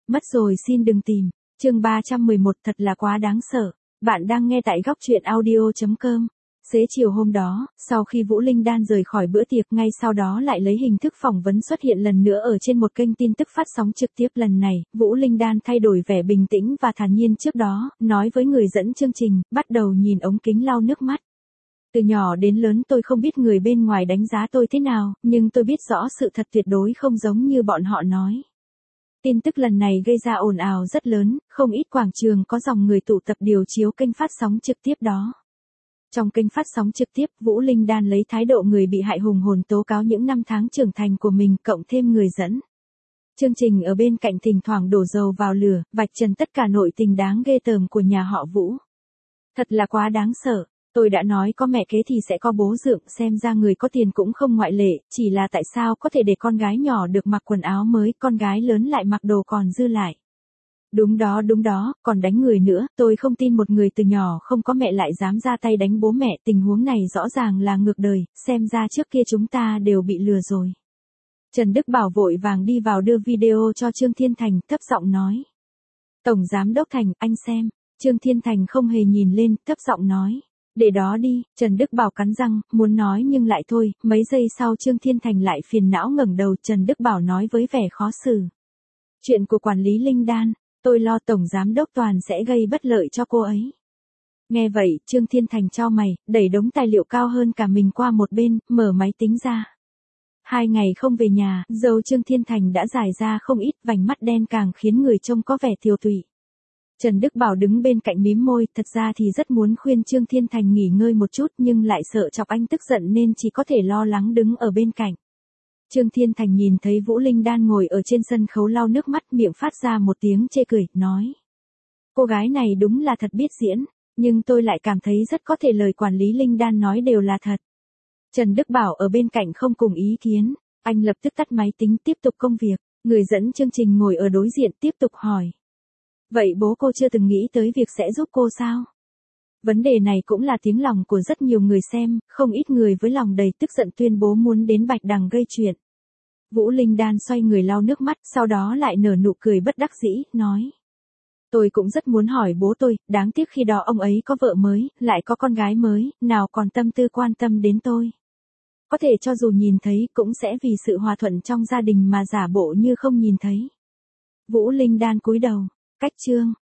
Mất rồi xin đừng tìm. Chương 311 thật là quá đáng sợ. Bạn đang nghe tại góc truyện audio.com. Xế chiều hôm đó, sau khi Vũ Linh Đan rời khỏi bữa tiệc, ngay sau đó lại lấy hình thức phỏng vấn xuất hiện lần nữa ở trên một kênh tin tức phát sóng trực tiếp. Lần này, Vũ Linh Đan thay đổi vẻ bình tĩnh và thản nhiên trước đó, nói với người dẫn chương trình, bắt đầu nhìn ống kính lau nước mắt. Từ nhỏ đến lớn tôi không biết người bên ngoài đánh giá tôi thế nào, nhưng tôi biết rõ sự thật tuyệt đối không giống như bọn họ nói. Tin tức lần này gây ra ồn ào rất lớn, không ít quảng trường có dòng người tụ tập điều chiếu kênh phát sóng trực tiếp đó. Trong kênh phát sóng trực tiếp, Vũ Linh Đan lấy thái độ người bị hại hùng hồn tố cáo những năm tháng trưởng thành của mình, cộng thêm người dẫn chương trình ở bên cạnh thỉnh thoảng đổ dầu vào lửa, vạch trần tất cả nội tình đáng ghê tởm của nhà họ Vũ. Thật là quá đáng sợ. Tôi đã nói có mẹ kế thì sẽ có bố dượng, xem ra người có tiền cũng không ngoại lệ, chỉ là tại sao có thể để con gái nhỏ được mặc quần áo mới, con gái lớn lại mặc đồ còn dư lại. Đúng đó, còn đánh người nữa, tôi không tin một người từ nhỏ không có mẹ lại dám ra tay đánh bố mẹ, tình huống này rõ ràng là ngược đời, xem ra trước kia chúng ta đều bị lừa rồi. Trần Đức Bảo vội vàng đi vào đưa video cho Trương Thiên Thành, thấp giọng nói. Tổng Giám Đốc Thành, anh xem. Trương Thiên Thành không hề nhìn lên, thấp giọng nói. Để đó đi, Trần Đức Bảo cắn răng, muốn nói nhưng lại thôi, mấy giây sau Trương Thiên Thành lại phiền não ngẩng đầu, Trần Đức Bảo nói với vẻ khó xử. Chuyện của quản lý Linh Đan, tôi lo Tổng Giám Đốc Toàn sẽ gây bất lợi cho cô ấy. Nghe vậy, Trương Thiên Thành chau mày, đẩy đống tài liệu cao hơn cả mình qua một bên, mở máy tính ra. 2 ngày không về nhà, râu Trương Thiên Thành đã dài ra không ít, vành mắt đen càng khiến người trông có vẻ tiều tụy. Trần Đức Bảo đứng bên cạnh mím môi, thật ra thì rất muốn khuyên Trương Thiên Thành nghỉ ngơi một chút nhưng lại sợ chọc anh tức giận nên chỉ có thể lo lắng đứng ở bên cạnh. Trương Thiên Thành nhìn thấy Vũ Linh Đan ngồi ở trên sân khấu lau nước mắt, miệng phát ra một tiếng chê cười, nói. Cô gái này đúng là thật biết diễn, nhưng tôi lại cảm thấy rất có thể lời quản lý Linh Đan nói đều là thật. Trần Đức Bảo ở bên cạnh không cùng ý kiến, anh lập tức tắt máy tính tiếp tục công việc, người dẫn chương trình ngồi ở đối diện tiếp tục hỏi. Vậy bố cô chưa từng nghĩ tới việc sẽ giúp cô sao? Vấn đề này cũng là tiếng lòng của rất nhiều người xem, không ít người với lòng đầy tức giận tuyên bố muốn đến Bạch Đằng gây chuyện. Vũ Linh Đan xoay người lau nước mắt, sau đó lại nở nụ cười bất đắc dĩ, nói. Tôi cũng rất muốn hỏi bố tôi, đáng tiếc khi đó ông ấy có vợ mới, lại có con gái mới, nào còn tâm tư quan tâm đến tôi. Có thể cho dù nhìn thấy cũng sẽ vì sự hòa thuận trong gia đình mà giả bộ như không nhìn thấy. Vũ Linh Đan cúi đầu. Cách chương